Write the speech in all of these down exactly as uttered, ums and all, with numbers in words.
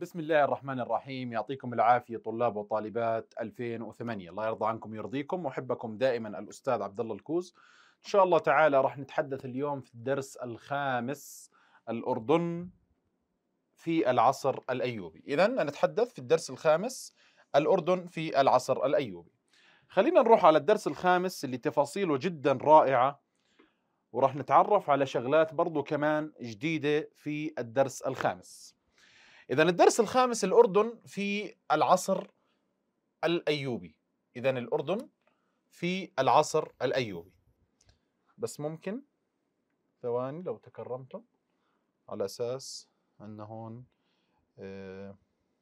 بسم الله الرحمن الرحيم. يعطيكم العافية طلاب وطالبات ألفين وثمانية. الله يرضى عنكم ويرضيكم. محبكم دائما الأستاذ عبد الله الكوز. إن شاء الله تعالى راح نتحدث اليوم في الدرس الخامس، الأردن في العصر الأيوبي. إذن نتحدث في الدرس الخامس الأردن في العصر الأيوبي. خلينا نروح على الدرس الخامس اللي تفاصيله جدا رائعة، وراح نتعرف على شغلات برضو كمان جديدة في الدرس الخامس. إذن الدرس الخامس الأردن في العصر الأيوبي. إذن الأردن في العصر الأيوبي. بس ممكن ثواني لو تكرمتم على أساس أن هون آه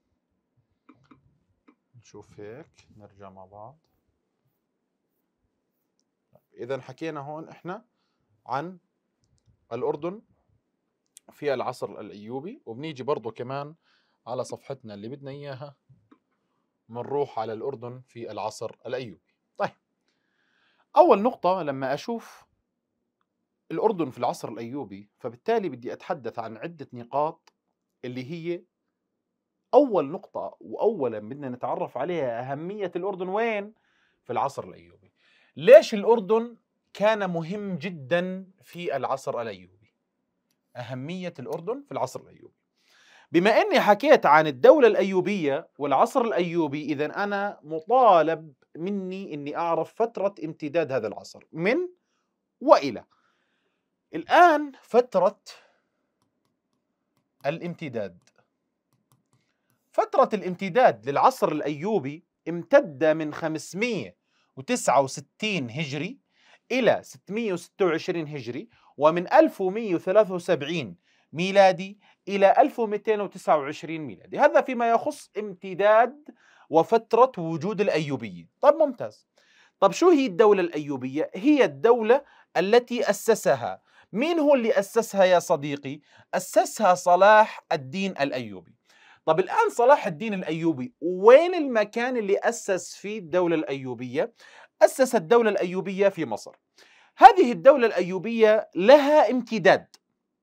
نشوف هيك نرجع مع بعض. إذن حكينا هون إحنا عن الأردن في العصر الأيوبي، وبنيجي برضو كمان على صفحتنا اللي بدنا إياها منروح على الأردن في العصر الأيوبي. طيب، أول نقطة لما أشوف الأردن في العصر الأيوبي فبالتالي بدي أتحدث عن عدة نقاط، اللي هي أول نقطة وأولا بدنا نتعرف عليها أهمية الأردن وين في العصر الأيوبي. ليش الأردن كان مهم جدا في العصر الأيوبي؟ أهمية الأردن في العصر الأيوبي. بما أني حكيت عن الدولة الأيوبية والعصر الأيوبي، إذن أنا مطالب مني أني أعرف فترة امتداد هذا العصر من وإلى. الآن فترة الامتداد فترة الامتداد للعصر الأيوبي امتد من خمسمئة وتسعة وستين هجري إلى ستمئة وستة وعشرين هجري، ومن ألف ومئة وثلاثة وسبعين ميلادي إلى ألف ومئتين وتسعة وعشرين ميلادي. هذا فيما يخص امتداد وفترة وجود الأيوبيين. طب ممتاز. طب شو هي الدولة الأيوبية؟ هي الدولة التي أسسها. مين هو اللي أسسها يا صديقي؟ أسسها صلاح الدين الأيوبي. طب الآن صلاح الدين الأيوبي وين المكان اللي أسس فيه الدولة الأيوبية؟ أسس الدولة الأيوبية في مصر. هذه الدولة الأيوبية لها امتداد،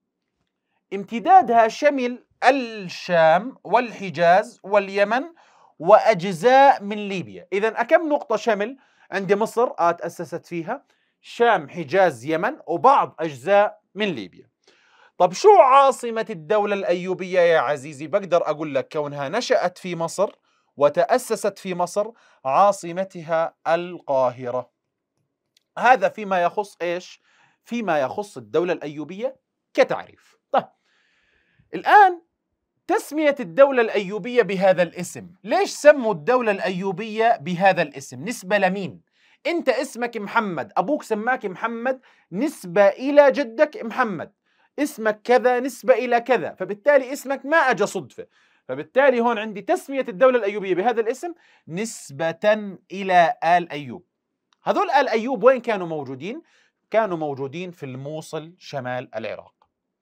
امتدادها شمل الشام والحجاز واليمن وأجزاء من ليبيا. إذن أكم نقطة شمل؟ عند مصر تأسست فيها، شام حجاز يمن وبعض أجزاء من ليبيا. طب شو عاصمة الدولة الأيوبية يا عزيزي؟ بقدر أقول لك كونها نشأت في مصر وتأسست في مصر، عاصمتها القاهرة. هذا فيما يخص إيش؟ فيما يخص الدولة الأيوبية كتعريف. طيب الآن تسمية الدولة الأيوبية بهذا الاسم، ليش سموا الدولة الأيوبية بهذا الاسم؟ نسبة لمين؟ أنت اسمك محمد، أبوك سماك محمد نسبة إلى جدك محمد، اسمك كذا نسبة إلى كذا، فبالتالي اسمك ما أجا صدفة. فبالتالي هون عندي تسمية الدولة الأيوبية بهذا الاسم نسبة إلى آل أيوب. هذول آل أيوب وين كانوا موجودين؟ كانوا موجودين في الموصل شمال العراق.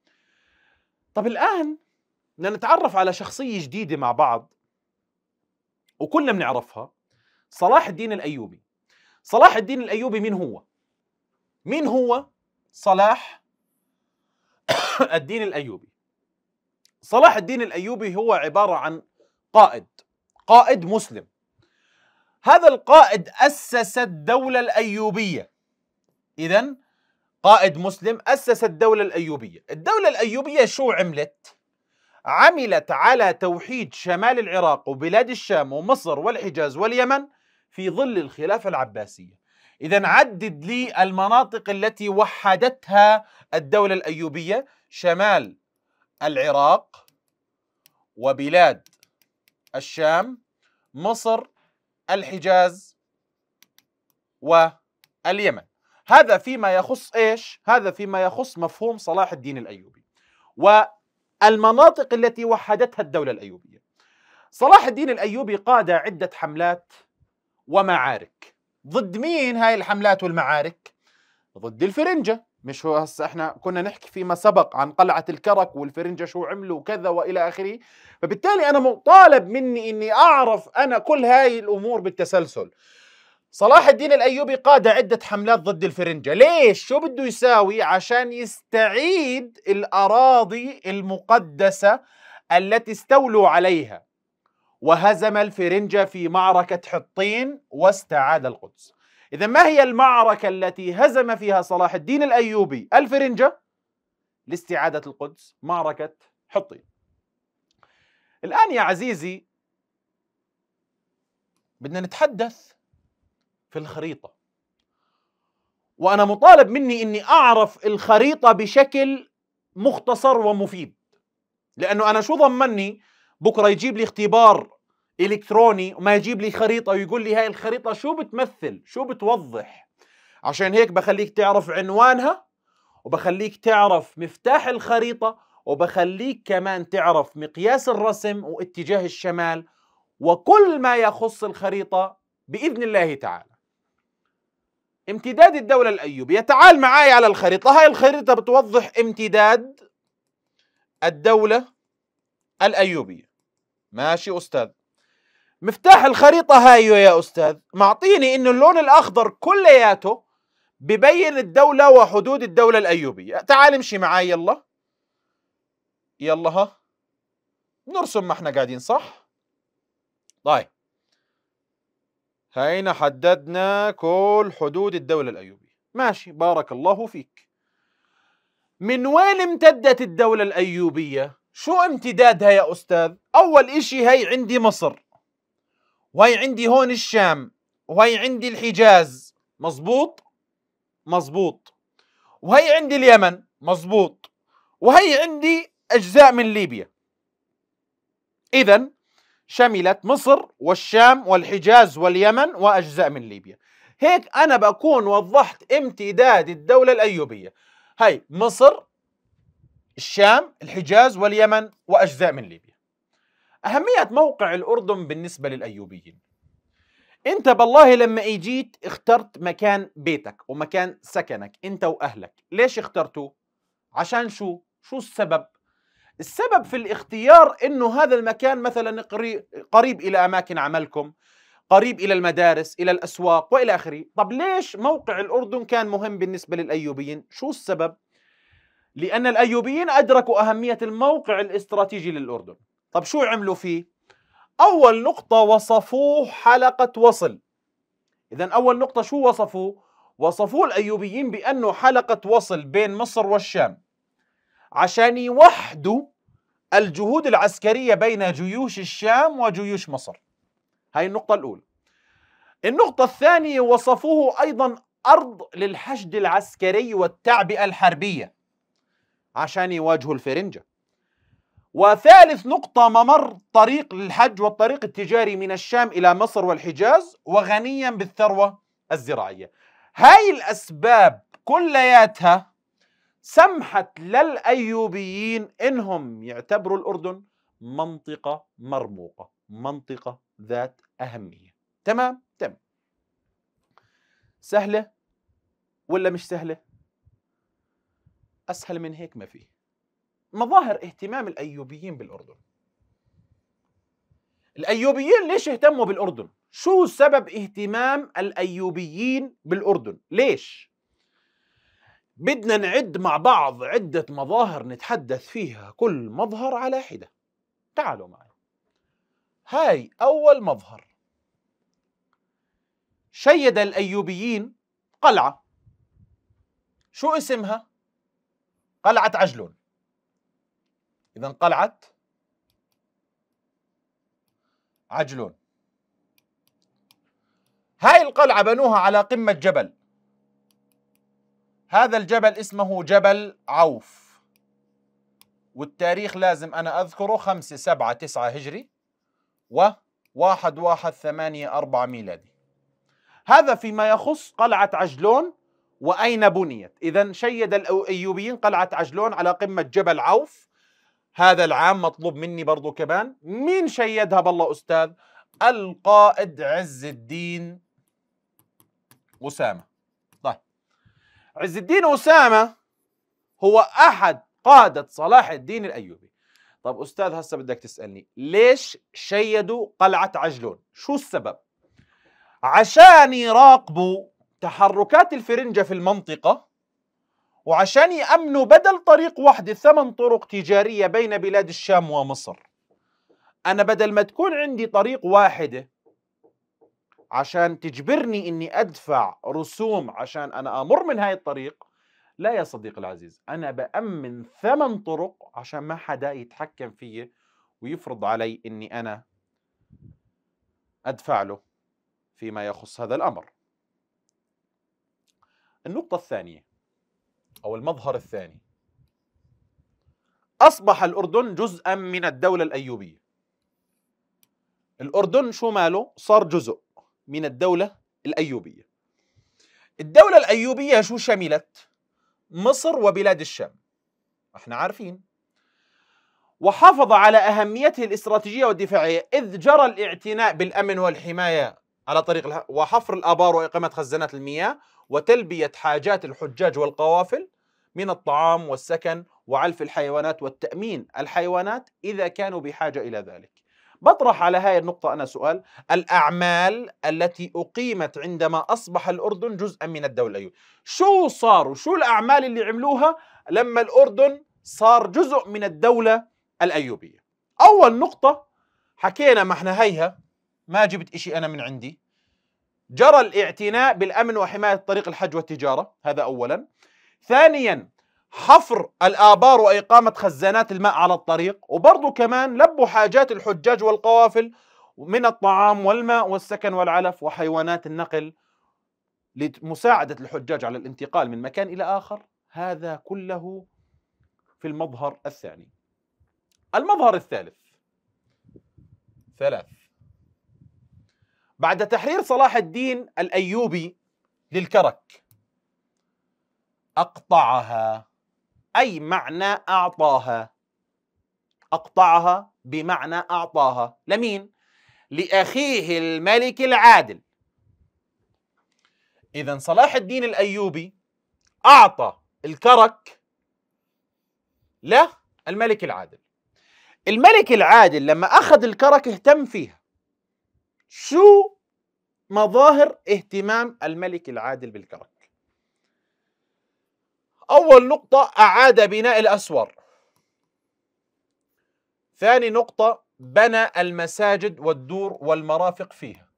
طب الآن بدنا نتعرف على شخصية جديدة مع بعض وكلنا بنعرفها، صلاح الدين الأيوبي. صلاح الدين الأيوبي مين هو؟ مين هو صلاح الدين الأيوبي؟ صلاح الدين الأيوبي هو عبارة عن قائد قائد مسلم. هذا القائد أسس الدولة الأيوبية. إذن قائد مسلم أسس الدولة الأيوبية. الدولة الأيوبية شو عملت؟ عملت على توحيد شمال العراق وبلاد الشام ومصر والحجاز واليمن في ظل الخلافة العباسية. إذن عدد لي المناطق التي وحدتها الدولة الأيوبية: شمال العراق وبلاد الشام، مصر، الحجاز واليمن. هذا فيما يخص إيش؟ هذا فيما يخص مفهوم صلاح الدين الأيوبي والمناطق التي وحدتها الدولة الأيوبية. صلاح الدين الأيوبي قاد عدة حملات ومعارك. ضد مين هاي الحملات والمعارك؟ ضد الفرنجة. مش هو هسه احنا كنا نحكي فيما سبق عن قلعة الكرك والفرنجة شو عملوا وكذا وإلى آخره. فبالتالي أنا مطالب مني إني أعرف أنا كل هاي الأمور بالتسلسل. صلاح الدين الأيوبي قاد عدة حملات ضد الفرنجة. ليش؟ شو بده يساوي؟ عشان يستعيد الأراضي المقدسة التي استولوا عليها وهزم الفرنجة في معركة حطين واستعاد القدس. إذا ما هي المعركة التي هزم فيها صلاح الدين الأيوبي الفرنجة لاستعادة القدس؟ معركة حطين. الآن يا عزيزي بدنا نتحدث في الخريطة، وأنا مطالب مني إني أعرف الخريطة بشكل مختصر ومفيد، لأنه أنا شو ضمني بكرة يجيب لي اختبار إلكتروني وما يجيب لي خريطة ويقول لي هاي الخريطة شو بتمثل، شو بتوضح. عشان هيك بخليك تعرف عنوانها، وبخليك تعرف مفتاح الخريطة، وبخليك كمان تعرف مقياس الرسم واتجاه الشمال وكل ما يخص الخريطة بإذن الله تعالى. امتداد الدولة الأيوبية، تعال معاي على الخريطة. هاي الخريطة بتوضح امتداد الدولة الأيوبية. ماشي أستاذ. مفتاح الخريطة هاي يا أستاذ معطيني إنه اللون الأخضر كلياته ببين الدولة وحدود الدولة الأيوبية. تعال امشي معاي يلا يلا ها نرسم ما احنا قاعدين صح؟ طيب هينا حددنا كل حدود الدولة الأيوبية. ماشي بارك الله فيك. من وين امتدت الدولة الأيوبية؟ شو امتدادها يا أستاذ؟ أول إشي هي عندي مصر، وهي عندي هون الشام، وهي عندي الحجاز. مزبوط؟ مزبوط. وهي عندي اليمن. مزبوط. وهي عندي أجزاء من ليبيا. إذن شملت مصر والشام والحجاز واليمن وأجزاء من ليبيا. هيك أنا بكون وضحت امتداد الدولة الأيوبية. هاي مصر، الشام، الحجاز واليمن وأجزاء من ليبيا. أهمية موقع الأردن بالنسبة للأيوبيين، أنت بالله لما إجيت اخترت مكان بيتك ومكان سكنك أنت وأهلك. ليش اخترته؟ عشان شو؟ شو السبب؟ السبب في الاختيار إنه هذا المكان مثلا قريب إلى أماكن عملكم، قريب إلى المدارس، إلى الأسواق وإلى آخره. طب ليش موقع الأردن كان مهم بالنسبة للأيوبيين؟ شو السبب؟ لأن الأيوبيين أدركوا أهمية الموقع الاستراتيجي للأردن. طب شو عملوا فيه؟ أول نقطة وصفوه حلقة وصل. إذن أول نقطة شو وصفوه؟ وصفوه الأيوبيين بأنه حلقة وصل بين مصر والشام عشان يوحدوا الجهود العسكرية بين جيوش الشام وجيوش مصر. هاي النقطة الأولى. النقطة الثانية وصفوه أيضا أرض للحشد العسكري والتعبئة الحربية عشان يواجهوا الفرنجة. وثالث نقطة ممر طريق للحج والطريق التجاري من الشام إلى مصر والحجاز، وغنيا بالثروة الزراعية. هاي الأسباب كلياتها سمحت للأيوبيين إنهم يعتبروا الأردن منطقة مرموقة، منطقة ذات أهمية. تمام؟ تمام. سهلة ولا مش سهلة؟ أسهل من هيك ما فيه. مظاهر اهتمام الأيوبيين بالأردن. الأيوبيين ليش اهتموا بالأردن؟ شو سبب اهتمام الأيوبيين بالأردن؟ ليش؟ بدنا نعد مع بعض عدة مظاهر نتحدث فيها كل مظهر على حدة. تعالوا معي. هاي أول مظهر. شيد الأيوبيين قلعة. شو اسمها؟ قلعة عجلون. إذن قلعة عجلون. هاي القلعة بنوها على قمة جبل. هذا الجبل اسمه جبل عوف، والتاريخ لازم أنا أذكره خمسة سبعة تسعة هجري وواحد واحد ثمانية أربعة ميلادي. هذا فيما يخص قلعة عجلون وأين بنيت. إذن شيد الأيوبيين قلعة عجلون على قمة جبل عوف. هذا العام مطلوب مني برضو كمان. مين شيدها بالله أستاذ؟ القائد عز الدين أسامة. طيب عز الدين أسامة هو أحد قادة صلاح الدين الأيوبي. طب أستاذ هسه بدك تسألني ليش شيدوا قلعة عجلون؟ شو السبب؟ عشان يراقبوا تحركات الفرنجة في المنطقة وعشان يأمنوا بدل طريق واحدة ثمان طرق تجارية بين بلاد الشام ومصر. أنا بدل ما تكون عندي طريق واحدة عشان تجبرني إني أدفع رسوم عشان أنا أمر من هاي الطريق، لا يا صديقي العزيز، أنا بأمن ثمان طرق عشان ما حدا يتحكم فيي ويفرض علي إني أنا أدفع له فيما يخص هذا الأمر. النقطة الثانية أو المظهر الثاني، أصبح الأردن جزءا من الدولة الأيوبية. الأردن شو ماله؟ صار جزء من الدولة الأيوبية. الدولة الأيوبية شو شملت؟ مصر وبلاد الشام، احنا عارفين. وحافظ على أهميته الاستراتيجية والدفاعية، إذ جرى الاعتناء بالأمن والحماية على طريق الح... وحفر الآبار وإقامة خزانات المياه وتلبية حاجات الحجاج والقوافل من الطعام والسكن وعلف الحيوانات والتأمين الحيوانات إذا كانوا بحاجة إلى ذلك. بطرح على هاي النقطة أنا سؤال: الأعمال التي أقيمت عندما أصبح الأردن جزءا من الدولة الأيوبية، شو صاروا؟ شو الأعمال اللي عملوها لما الأردن صار جزء من الدولة الأيوبية؟ أول نقطة حكينا، ما احنا هيها ما جبت إشي أنا من عندي، جرى الاعتناء بالأمن وحماية طريق الحج والتجارة، هذا أولا. ثانيا حفر الآبار وإقامة خزانات الماء على الطريق، وبرضو كمان لبوا حاجات الحجاج والقوافل من الطعام والماء والسكن والعلف وحيوانات النقل لمساعدة الحجاج على الانتقال من مكان إلى آخر. هذا كله في المظهر الثاني. المظهر الثالث، ثلاث، بعد تحرير صلاح الدين الأيوبي للكرك أقطعها، أي معنى أعطاها. أقطعها بمعنى أعطاها لمين؟ لأخيه الملك العادل. إذن صلاح الدين الأيوبي أعطى الكرك له الملك العادل. الملك العادل لما أخذ الكرك اهتم فيها. شو مظاهر اهتمام الملك العادل بالكرك؟ أول نقطة أعاد بناء الأسوار. ثاني نقطة بنى المساجد والدور والمرافق فيها.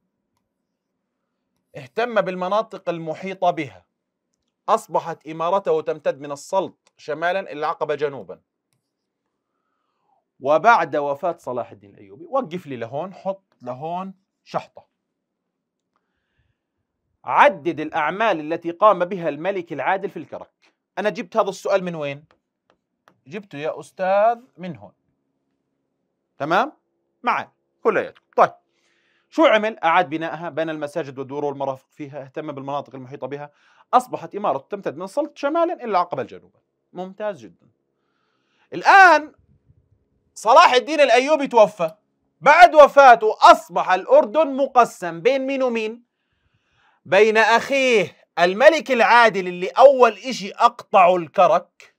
اهتم بالمناطق المحيطة بها. أصبحت إمارته تمتد من السلط شمالا إلى العقبة جنوبا. وبعد وفاة صلاح الدين الأيوبي، وقف لي لهون، حط لهون شحطة، عدد الأعمال التي قام بها الملك العادل في الكرك. أنا جبت هذا السؤال من وين؟ جبته يا أستاذ من هون. تمام؟ معي كلياتكم. طيب شو عمل؟ أعاد بنائها، بنى المساجد والدور والمرافق فيها، اهتم بالمناطق المحيطة بها، أصبحت إمارة تمتد من السلط شمالا إلى العقبة الجنوبا. ممتاز جدا. الآن صلاح الدين الأيوبي توفى. بعد وفاته أصبح الأردن مقسم بين مين ومين؟ بين أخيه الملك العادل اللي أول إشي أقطعوا الكرك،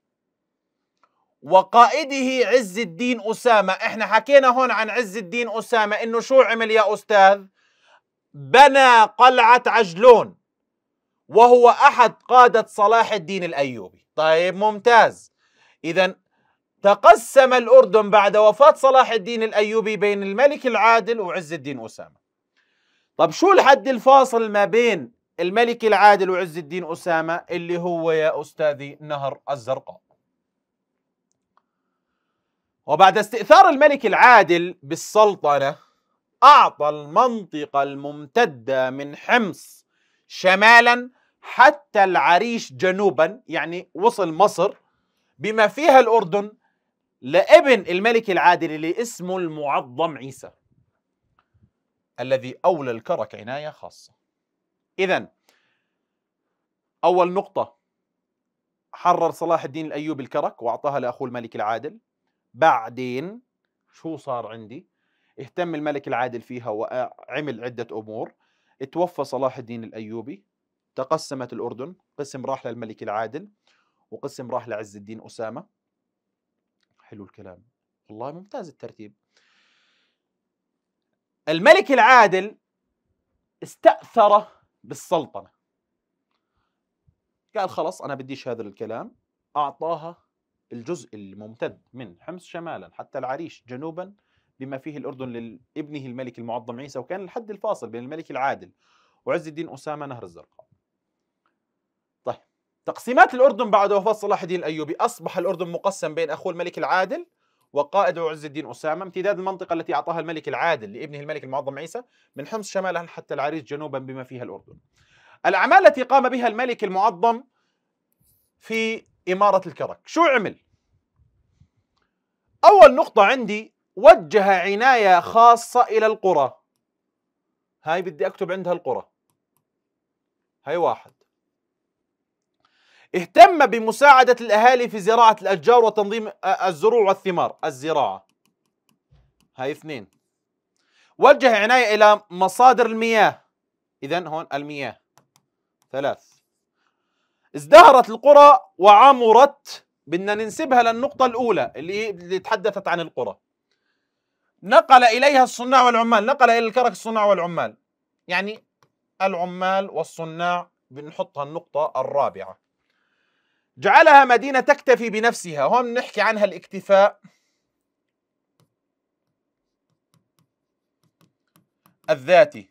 وقائده عز الدين أسامة. إحنا حكينا هون عن عز الدين أسامة إنه شو عمل يا أستاذ؟ بنى قلعة عجلون، وهو أحد قادة صلاح الدين الأيوبي. طيب ممتاز. إذن تقسم الأردن بعد وفاة صلاح الدين الأيوبي بين الملك العادل وعز الدين أسامة. طب شو الحد الفاصل ما بين الملك العادل وعز الدين أسامة؟ اللي هو يا أستاذي نهر الزرقاء. وبعد استئثار الملك العادل بالسلطنة أعطى المنطقة الممتدة من حمص شمالا حتى العريش جنوبا، يعني وصل مصر بما فيها الأردن، لابن الملك العادل اللي اسمه المعظم عيسى، الذي أولى الكرك عناية خاصة. إذن أول نقطة، حرر صلاح الدين الأيوبي الكرك وأعطاها لأخوه الملك العادل. بعدين شو صار عندي؟ اهتم الملك العادل فيها وعمل عدة أمور. اتوفى صلاح الدين الأيوبي، تقسمت الأردن، قسم راح للملك العادل وقسم راح لعز الدين أسامة. حلو الكلام، والله ممتاز الترتيب. الملك العادل استأثر بالسلطنة، قال خلص أنا بديش هذا الكلام، أعطاها الجزء الممتد من حمص شمالا حتى العريش جنوبا بما فيه الأردن لابنه الملك المعظم عيسى، وكان الحد الفاصل بين الملك العادل وعز الدين أسامة نهر الزرقاء. طيب، تقسيمات الأردن بعد وفاة صلاح الدين الأيوبي: أصبح الأردن مقسم بين أخوه الملك العادل وقائده عز الدين أسامة، امتداد المنطقة التي أعطاها الملك العادل لابنه الملك المعظم عيسى من حمص شمالا حتى العريش جنوبا بما فيها الأردن. الأعمال التي قام بها الملك المعظم في إمارة الكرك، شو عمل؟ أول نقطة عندي: وجه عناية خاصة إلى القرى. هاي بدي أكتب عندها القرى، هاي واحد. اهتم بمساعدة الأهالي في زراعة الأشجار وتنظيم الزروع والثمار، الزراعة، هاي اثنين. وجه عناية إلى مصادر المياه، إذن هون المياه، ثلاث. ازدهرت القرى وعمرت، بدنا ننسبها للنقطة الأولى اللي اللي تحدثت عن القرى. نقل إليها الصناع والعمال، نقل إلى الكرك الصناع والعمال، يعني العمال والصناع بنحطها النقطة الرابعة. جعلها مدينة تكتفي بنفسها، هون نحكي عنها الاكتفاء الذاتي.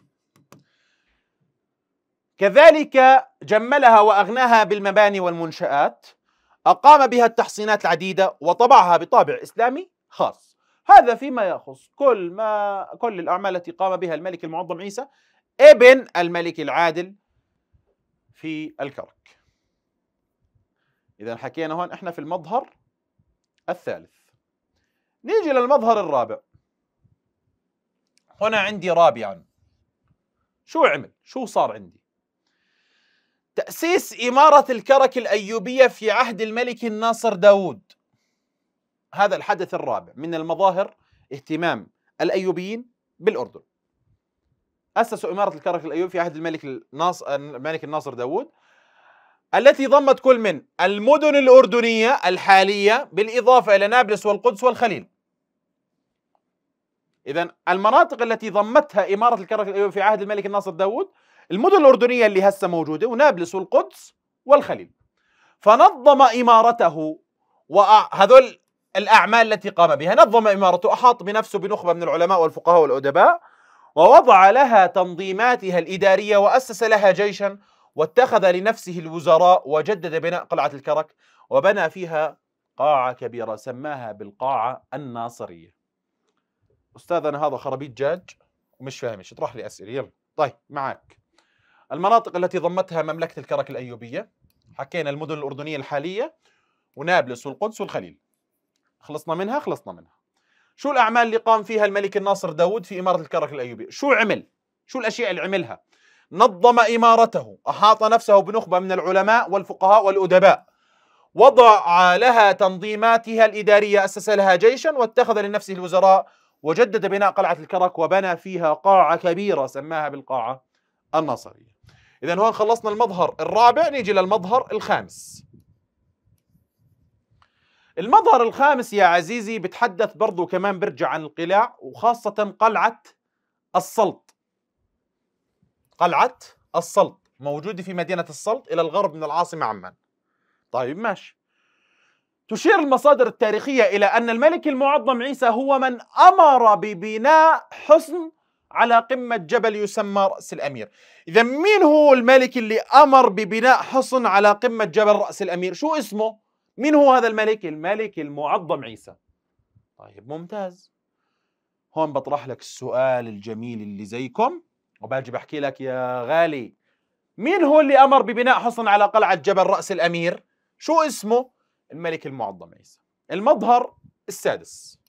كذلك جملها وأغناها بالمباني والمنشآت، أقام بها التحصينات العديدة وطبعها بطابع إسلامي خاص. هذا فيما يخص كل ما كل الأعمال التي قام بها الملك المعظم عيسى ابن الملك العادل في الكرك. إذا حكينا هون إحنا في المظهر الثالث. نيجي للمظهر الرابع. هنا عندي رابعا، شو عمل؟ شو صار عندي؟ تأسيس إمارة الكرك الأيوبية في عهد الملك الناصر داود. هذا الحدث الرابع من المظاهر اهتمام الأيوبيين بالأردن. أسسوا إمارة الكرك الأيوبي في عهد الملك الناصر الملك الناصر داود، التي ضمت كل من المدن الأردنية الحالية بالإضافة إلى نابلس والقدس والخليل. إذن المناطق التي ضمتها إمارة الكرك الأيوبي في عهد الملك الناصر داود المدن الأردنية اللي هسه موجودة ونابلس والقدس والخليل. فنظم إمارته، وهذول الأعمال التي قام بها، نظم إمارته، أحاط بنفسه بنخبة من العلماء والفقهاء والأدباء، ووضع لها تنظيماتها الإدارية، وأسس لها جيشا، واتخذ لنفسه الوزراء، وجدد بناء قلعة الكرك، وبنى فيها قاعة كبيرة سماها بالقاعة الناصرية. أستاذنا هذا خرابيط جاج ومش فاهمش، اطرح لي أسئلة يلا. طيب معك. المناطق التي ضمتها مملكة الكرك الأيوبية، حكينا المدن الأردنية الحالية ونابلس والقدس والخليل، خلصنا منها خلصنا منها. شو الأعمال اللي قام فيها الملك الناصر داود في إمارة الكرك الأيوبية؟ شو عمل؟ شو الأشياء اللي عملها؟ نظم إمارته، أحاط نفسه بنخبة من العلماء والفقهاء والأدباء، وضع لها تنظيماتها الإدارية، أسس لها جيشا، واتخذ لنفسه الوزراء، وجدد بناء قلعة الكرك، وبنى فيها قاعة كبيرة سماها بالقاعة الناصرية. إذن هون خلصنا المظهر الرابع، نيجي للمظهر الخامس. المظهر الخامس يا عزيزي بتحدث برضو كمان، برجع عن القلاع، وخاصة قلعة السلط. قلعة السلط موجودة في مدينة السلط إلى الغرب من العاصمة عمان. طيب ماشي. تشير المصادر التاريخية إلى أن الملك المعظم عيسى هو من أمر ببناء حصن على قمة جبل يسمى رأس الأمير. إذا مين هو الملك اللي أمر ببناء حصن على قمة جبل رأس الأمير؟ شو اسمه؟ مين هو هذا الملك؟ الملك المعظم عيسى. طيب ممتاز. هون بطرح لك السؤال الجميل اللي زيكم، وباجي بحكي لك يا غالي، مين هو اللي أمر ببناء حصن على قلعة جبل رأس الأمير؟ شو اسمه؟ الملك المعظم عيسى. المظهر السادس.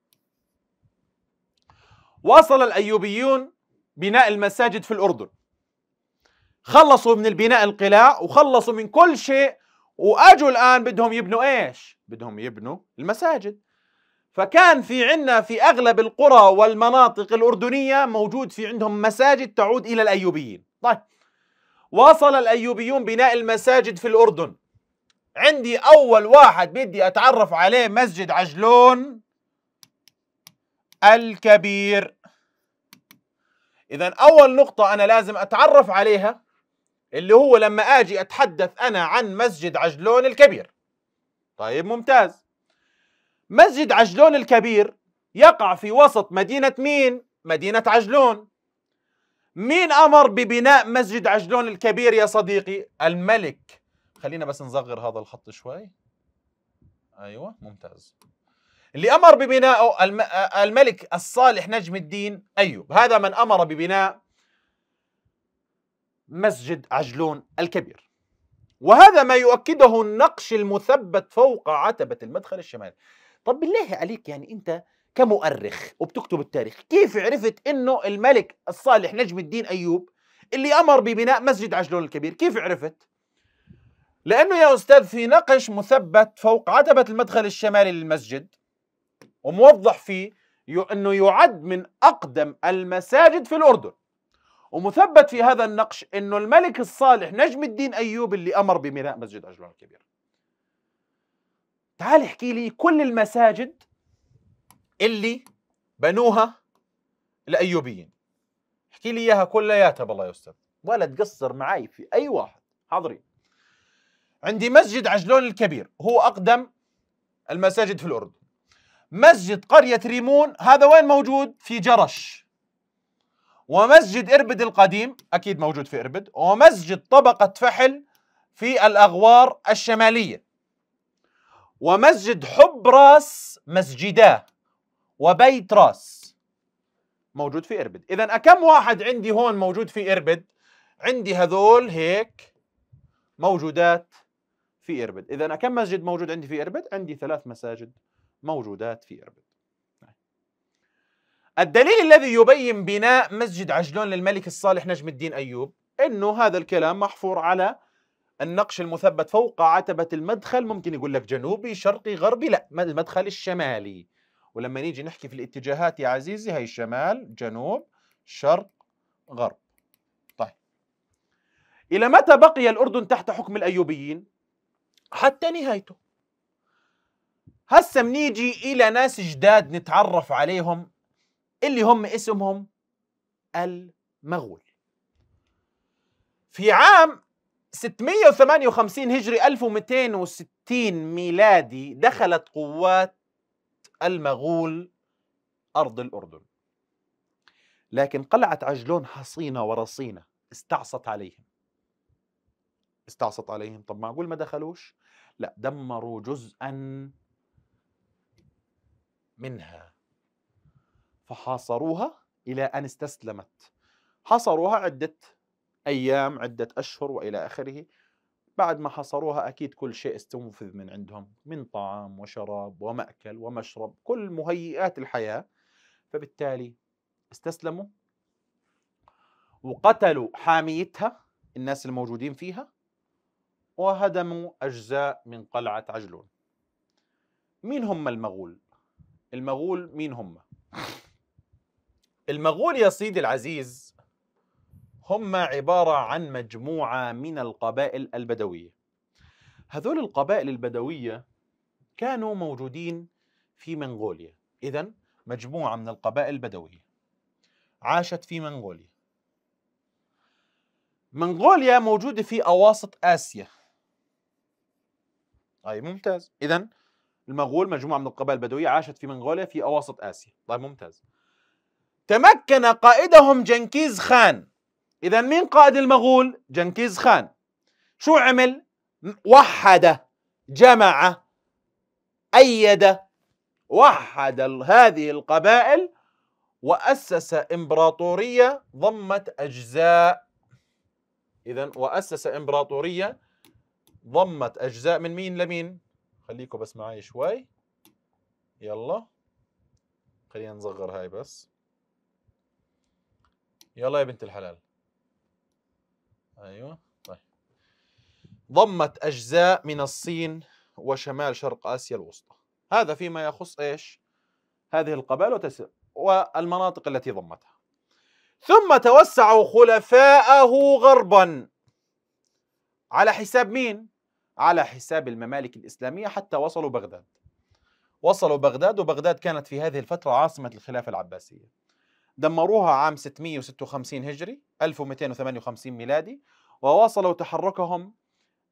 واصل الأيوبيون بناء المساجد في الأردن، خلصوا من البناء القلاع وخلصوا من كل شيء، وأجوا الآن بدهم يبنوا إيش؟ بدهم يبنوا المساجد. فكان في عندنا في أغلب القرى والمناطق الأردنية موجود في عندهم مساجد تعود إلى الأيوبيين. طيب، واصل الأيوبيون بناء المساجد في الأردن. عندي أول واحد بدي أتعرف عليه مسجد عجلون الكبير. إذن أول نقطة أنا لازم أتعرف عليها اللي هو لما أجي أتحدث أنا عن مسجد عجلون الكبير، طيب ممتاز. مسجد عجلون الكبير يقع في وسط مدينة مين؟ مدينة عجلون. مين أمر ببناء مسجد عجلون الكبير يا صديقي؟ الملك. خلينا بس نصغر هذا الخط شوي. أيوة ممتاز. اللي أمر ببناءه الم... الملك الصالح نجم الدين أيوب، هذا من أمر ببناء مسجد عجلون الكبير. وهذا ما يؤكده النقش المثبت فوق عتبة المدخل الشمالي. طب بالله عليك، يعني أنت كمؤرخ وبتكتب التاريخ، كيف عرفت إنه الملك الصالح نجم الدين أيوب اللي أمر ببناء مسجد عجلون الكبير؟ كيف عرفت؟ لأنه يا أستاذ في نقش مثبت فوق عتبة المدخل الشمالي للمسجد وموضح فيه أنه يعد من أقدم المساجد في الأردن، ومثبت في هذا النقش أنه الملك الصالح نجم الدين أيوب اللي أمر ببناء مسجد عجلون الكبير. تعال احكي لي كل المساجد اللي بنوها الأيوبيين، احكي لي إياها كلياتها بالله يا أستاذ، ولا تقصر معي في أي واحد. حاضرين. عندي مسجد عجلون الكبير هو أقدم المساجد في الأردن. مسجد قرية ريمون هذا وين موجود؟ في جرش. ومسجد إربد القديم أكيد موجود في إربد. ومسجد طبقة فحل في الأغوار الشمالية. ومسجد حب راس مسجداه وبيت راس موجود في إربد. إذن أكم واحد عندي هون موجود في إربد؟ عندي هذول هيك موجودات في إربد. إذن أكم مسجد موجود عندي في إربد؟ عندي ثلاث مساجد موجودات في إربد. الدليل الذي يبين بناء مسجد عجلون للملك الصالح نجم الدين أيوب إنه هذا الكلام محفور على النقش المثبت فوق عتبة المدخل. ممكن يقول لك جنوبي شرقي غربي، لا، المدخل الشمالي. ولما نيجي نحكي في الاتجاهات يا عزيزي هي شمال جنوب شرق غرب. طيب، إلى متى بقي الأردن تحت حكم الأيوبيين؟ حتى نهايته. هسه بنيجي إلى ناس جداد نتعرف عليهم اللي هم اسمهم المغول. في عام ستمئة وثمانية وخمسين هجري ألف ومئتين وستين ميلادي دخلت قوات المغول أرض الأردن، لكن قلعة عجلون حصينة ورصينة، استعصت عليهم استعصت عليهم طب معقول ما دخلوش؟ لا، دمروا جزءا منها فحاصروها إلى أن استسلمت. حاصروها عدة أيام، عدة أشهر وإلى آخره. بعد ما حصروها أكيد كل شيء استنفذ من عندهم من طعام وشراب ومأكل ومشرب، كل مهيئات الحياة، فبالتالي استسلموا وقتلوا حاميتها الناس الموجودين فيها وهدموا أجزاء من قلعة عجلون. مين هم المغول؟ المغول مين هم؟ المغول يا سيدي العزيز هم عبارة عن مجموعة من القبائل البدوية. هذول القبائل البدوية كانوا موجودين في منغوليا. إذن مجموعة من القبائل البدوية عاشت في منغوليا. منغوليا موجودة في أواسط آسيا. طيب ممتاز. إذن المغول مجموعة من القبائل البدوية عاشت في منغوليا في أواسط آسيا. طيب ممتاز. تمكن قائدهم جنكيز خان. إذا مين قائد المغول؟ جنكيز خان. شو عمل؟ وحد، جمع، أيد، وحد هذه القبائل وأسس إمبراطورية ضمت أجزاء. إذا وأسس إمبراطورية ضمت أجزاء من مين لمين؟ خليكم بس معي شوي. يلا خلينا نصغر هاي بس. يلا يا بنت الحلال. أيوة طيب. ضمت أجزاء من الصين وشمال شرق آسيا الوسطى. هذا فيما يخص إيش؟ هذه القبائل وتس... والمناطق التي ضمتها. ثم توسعوا خلفاءه غربا على حساب مين؟ على حساب الممالك الإسلامية حتى وصلوا بغداد. وصلوا بغداد، وبغداد كانت في هذه الفترة عاصمة الخلافة العباسية. دمروها عام ستمئة وستة وخمسين هجري ألف ومئتين وثمانية وخمسين ميلادي، وواصلوا تحركهم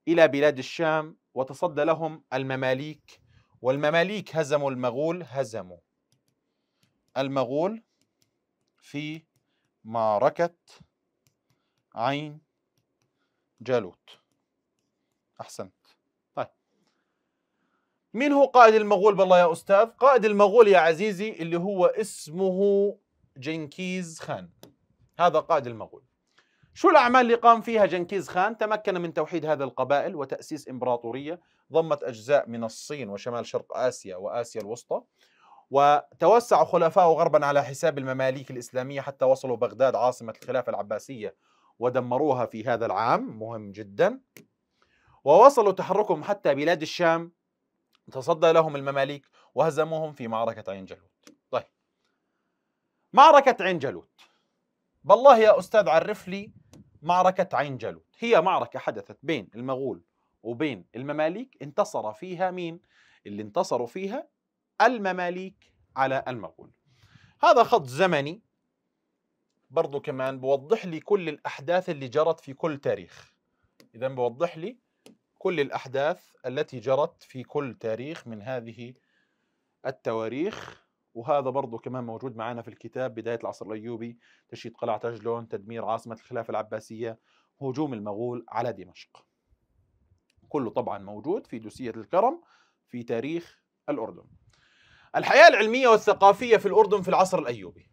إلى بلاد الشام وتصدى لهم المماليك، والمماليك هزموا المغول هزموا المغول في معركة عين جالوت. أحسنت. طيب، مين هو قائد المغول بالله يا أستاذ؟ قائد المغول يا عزيزي اللي هو اسمه جنكيز خان، هذا قائد المغول. شو الأعمال اللي قام فيها جنكيز خان؟ تمكن من توحيد هذه القبائل وتأسيس إمبراطورية ضمت أجزاء من الصين وشمال شرق آسيا وآسيا الوسطى، وتوسع خلفاءه غربا على حساب المماليك الإسلامية حتى وصلوا بغداد عاصمة الخلافة العباسية ودمروها في هذا العام، مهم جدا. ووصلوا تحركهم حتى بلاد الشام، تصدى لهم المماليك وهزموهم في معركة عين جالوت. طيب، معركة عين جالوت، بالله يا أستاذ عرف لي معركة عين جالوت. هي معركة حدثت بين المغول وبين المماليك، انتصر فيها مين؟ اللي انتصروا فيها المماليك على المغول. هذا خط زمني برضو كمان بوضح لي كل الأحداث اللي جرت في كل تاريخ. إذا بوضح لي كل الأحداث التي جرت في كل تاريخ من هذه التواريخ. وهذا برضو كمان موجود معنا في الكتاب: بداية العصر الأيوبي، تشييد قلعة عجلون، تدمير عاصمة الخلافة العباسية، هجوم المغول على دمشق. كله طبعا موجود في دوسية الكرم في تاريخ الأردن. الحياة العلمية والثقافية في الأردن في العصر الأيوبي.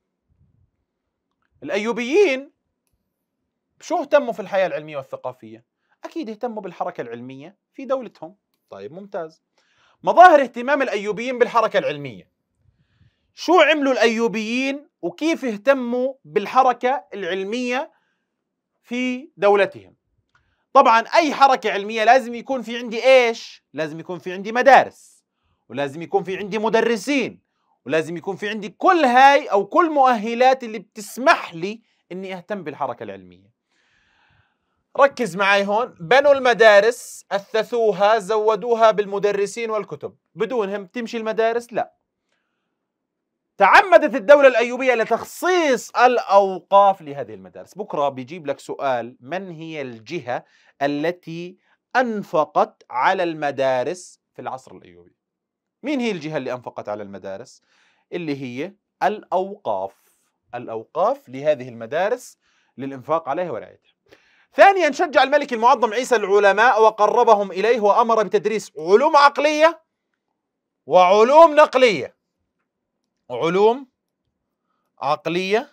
الأيوبيين شو اهتموا في الحياة العلمية والثقافية؟ أكيد اهتموا بالحركة العلمية في دولتهم. طيب، ممتاز. مظاهر اهتمام الأيوبيين بالحركة العلمية، شو عملوا الأيوبيين وكيف اهتموا بالحركة العلمية في دولتهم؟ طبعا أي حركة علمية لازم يكون في عندي إيش؟ لازم يكون في عندي مدارس، ولازم يكون في عندي مدرسين، ولازم يكون في عندي كل هاي أو كل مؤهلات اللي بتسمح لي إني أهتم بالحركة العلمية. ركز معي هون، بنوا المدارس، أثثوها، زودوها بالمدرسين والكتب. بدونهم تمشي المدارس؟ لا. تعمدت الدولة الأيوبية لتخصيص الأوقاف لهذه المدارس. بكرة بيجيب لك سؤال: من هي الجهة التي أنفقت على المدارس في العصر الأيوبي؟ مين هي الجهة اللي أنفقت على المدارس؟ اللي هي الأوقاف. الأوقاف لهذه المدارس للإنفاق عليها ورعايتها. ثانيا، شجع الملك المعظم عيسى العلماء وقربهم إليه، وأمر بتدريس علوم عقلية وعلوم نقلية. علوم عقلية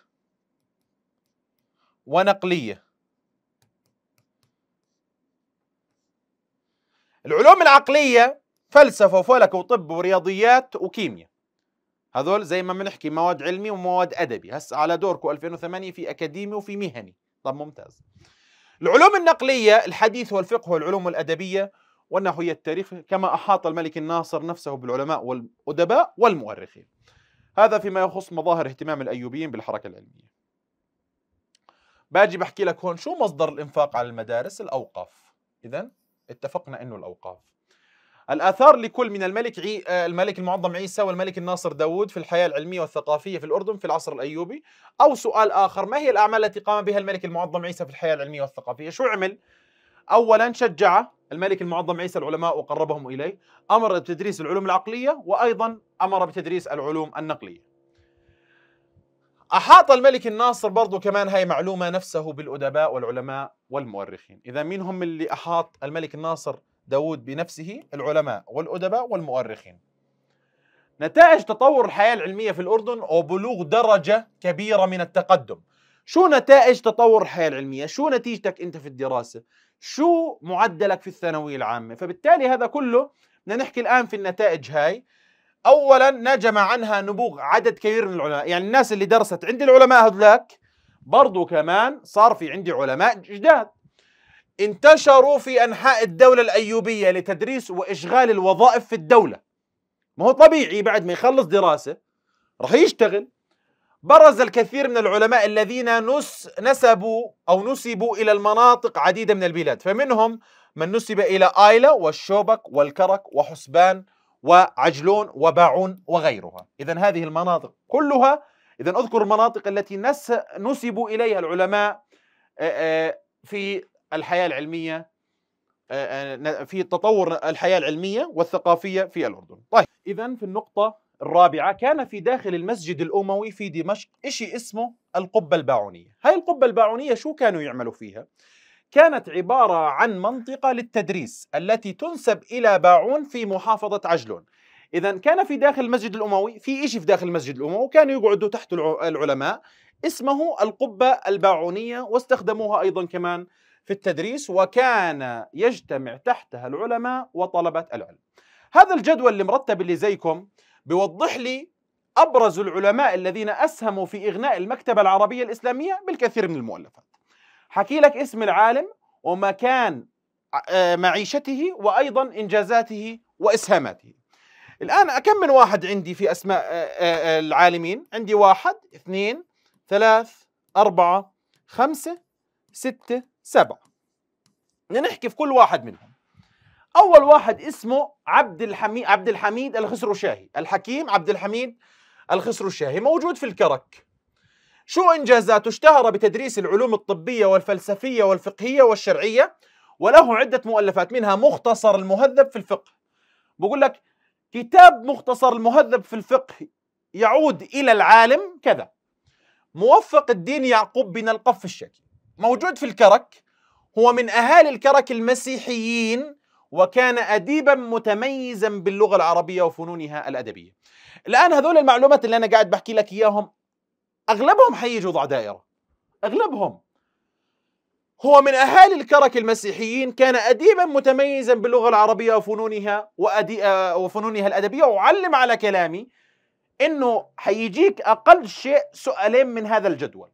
ونقلية. العلوم العقلية فلسفة وفلك وطب ورياضيات وكيمياء، هذول زي ما بنحكي مواد علمي ومواد أدبي. هسه على دوركم ألفين وثمانية في أكاديمي وفي مهني. طب ممتاز. العلوم النقلية: الحديث والفقه والعلوم الأدبية والنحوية التاريخ، كما أحاط الملك الناصر نفسه بالعلماء والأدباء والمؤرخين. هذا فيما يخص مظاهر اهتمام الأيوبيين بالحركة العلمية. باجي بحكي لك هون شو مصدر الإنفاق على المدارس؟ الأوقاف. إذن اتفقنا إنه الأوقاف. الآثار لكل من الملك عي... الملك المعظم عيسى والملك الناصر داود في الحياة العلمية والثقافية في الأردن في العصر الأيوبي. أو سؤال آخر: ما هي الأعمال التي قام بها الملك المعظم عيسى في الحياة العلمية والثقافية؟ شو عمل؟ أولا، شجع الملك المعظم عيسى العلماء وقربهم إليه، أمر بتدريس العلوم العقلية، وأيضا أمر بتدريس العلوم النقلية. أحاط الملك الناصر برضو كمان، هاي معلومة، نفسه بالأدباء والعلماء والمؤرخين. إذا مين هم اللي أحاط الملك الناصر داود بنفسه؟ العلماء والأدباء والمؤرخين. نتائج تطور الحياة العلمية في الأردن وبلوغ درجة كبيرة من التقدم. شو نتائج تطور الحياة العلمية؟ شو نتيجتك أنت في الدراسة؟ شو معدلك في الثانوية العامة؟ فبالتالي هذا كله بدنا نحكي الآن في النتائج هاي. أولا، نجم عنها نبوغ عدد كبير من العلماء، يعني الناس اللي درست عند العلماء هذولاك برضو كمان صار في عندي علماء جداد انتشروا في أنحاء الدولة الأيوبية لتدريس وإشغال الوظائف في الدولة. ما هو طبيعي بعد ما يخلص دراسة رح يشتغل. برز الكثير من العلماء الذين نس نسبوا أو نسبوا إلى المناطق عديدة من البلاد، فمنهم من نسب إلى آيلة والشوبك والكرك وحسبان وعجلون وباعون وغيرها. إذن هذه المناطق كلها، إذن أذكر المناطق التي نس نسبوا إليها العلماء في الحياة العلمية في تطور الحياة العلمية والثقافية في الأردن. طيب إذن في النقطة الرابعة، كان في داخل المسجد الأموي في دمشق إشي اسمه القبة الباعونية. هاي القبة الباعونية شو كانوا يعملوا فيها؟ كانت عبارة عن منطقة للتدريس التي تنسب إلى باعون في محافظة عجلون. إذن كان في داخل المسجد الأموي في إشي في داخل المسجد الأموي، وكانوا يقعدوا تحت العلماء اسمه القبة الباعونية، واستخدموها أيضا كمان في التدريس، وكان يجتمع تحتها العلماء وطلبة العلم. هذا الجدول اللي مرتب اللي زيكم بيوضح لي أبرز العلماء الذين أسهموا في إغناء المكتبة العربية الإسلامية بالكثير من المؤلفات. حكي لك اسم العالم ومكان معيشته وأيضا إنجازاته وإسهاماته. الآن أكم من واحد عندي في أسماء العالمين؟ عندي واحد، اثنين، ثلاث، أربعة، خمسة، ستة، سبعة. بدنا نحكي في كل واحد منهم. أول واحد اسمه عبد الحميد عبد الحميد الخسروشاهي، الحكيم عبد الحميد الخسروشاهي، موجود في الكرك. شو إنجازاته؟ اشتهر بتدريس العلوم الطبية والفلسفية والفقهية والشرعية، وله عدة مؤلفات منها مختصر المهذب في الفقه. بقول لك كتاب مختصر المهذب في الفقه يعود إلى العالم كذا موفق الدين يعقوب بن القف الشاكي، موجود في الكرك. هو من أهالي الكرك المسيحيين، وكان أديبا متميزا باللغة العربية وفنونها الأدبية. الآن هذول المعلومات اللي أنا قاعد بحكي لك إياهم أغلبهم حيجوا ضع دائرة، أغلبهم. هو من أهالي الكرك المسيحيين، كان أديبا متميزا باللغة العربية وفنونها وأدي... وفنونها الأدبية. وعلم على كلامي إنه حيجيك أقل شيء سؤالين من هذا الجدول.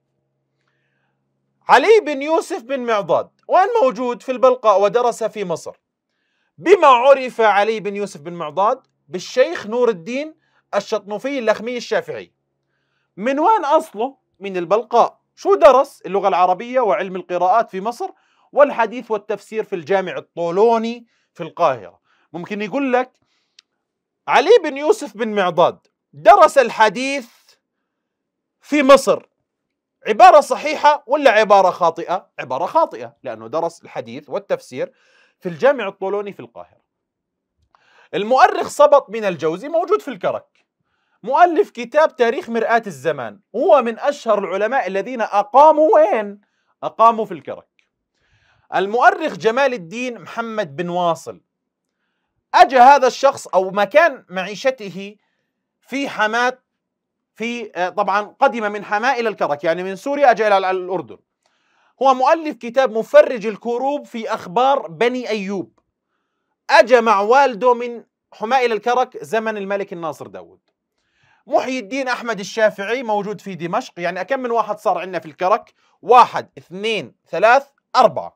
علي بن يوسف بن معضاد وين موجود؟ في البلقاء، ودرس في مصر. بما عرف علي بن يوسف بن معضاد؟ بالشيخ نور الدين الشطنوفي اللخمي الشافعي. من وين أصله؟ من البلقاء. شو درس؟ اللغة العربية وعلم القراءات في مصر، والحديث والتفسير في الجامع الطولوني في القاهرة. ممكن يقول لك علي بن يوسف بن معضاد درس الحديث في مصر، عبارة صحيحة ولا عبارة خاطئة؟ عبارة خاطئة، لأنه درس الحديث والتفسير في الجامع الطولوني في القاهرة. المؤرخ صبط من الجوزي موجود في الكرك، مؤلف كتاب تاريخ مرآة الزمان، هو من أشهر العلماء الذين أقاموا وين؟ أقاموا في الكرك. المؤرخ جمال الدين محمد بن واصل، أجى هذا الشخص أو مكان معيشته في حماة، في طبعا قدم من حماة إلى الكرك، يعني من سوريا أجى إلى الأردن. هو مؤلف كتاب مفرج الكروب في أخبار بني أيوب. أجى مع والده من حماة إلى الكرك زمن الملك الناصر داود. محي الدين أحمد الشافعي موجود في دمشق. يعني كم من واحد صار عندنا في الكرك؟ واحد، اثنين، ثلاث، أربعة.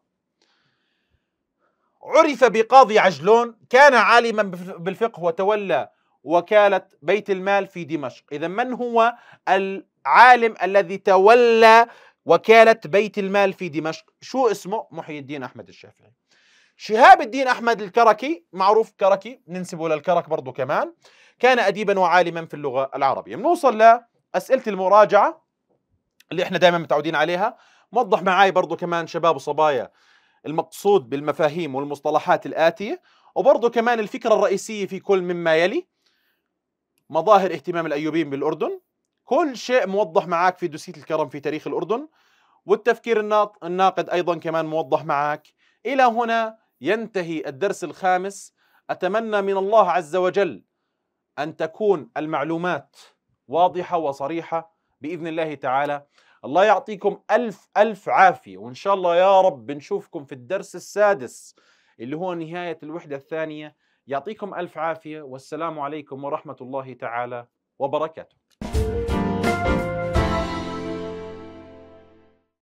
عرف بقاضي عجلون، كان عالما بالفقه وتولى وكالة بيت المال في دمشق. إذا من هو العالم الذي تولى وكالة بيت المال في دمشق؟ شو اسمه؟ محي الدين أحمد الشافعي. شهاب الدين أحمد الكركي، معروف كركي، ننسبه للكرك برضو كمان، كان أديبا وعالما في اللغة العربية. بنوصل لأسئلة المراجعة اللي احنا دائما متعودين عليها. موضح معاي برضو كمان شباب وصبايا المقصود بالمفاهيم والمصطلحات الآتية، وبرضو كمان الفكرة الرئيسية في كل مما يلي. مظاهر اهتمام الأيوبيين بالأردن، كل شيء موضح معاك في دوسية الكرم في تاريخ الأردن، والتفكير الناقد أيضا كمان موضح معاك. إلى هنا ينتهي الدرس الخامس. أتمنى من الله عز وجل أن تكون المعلومات واضحة وصريحة بإذن الله تعالى. الله يعطيكم ألف ألف عافية، وإن شاء الله يا رب نشوفكم في الدرس السادس اللي هو نهاية الوحدة الثانية. يعطيكم ألف عافية، والسلام عليكم ورحمة الله تعالى وبركاته.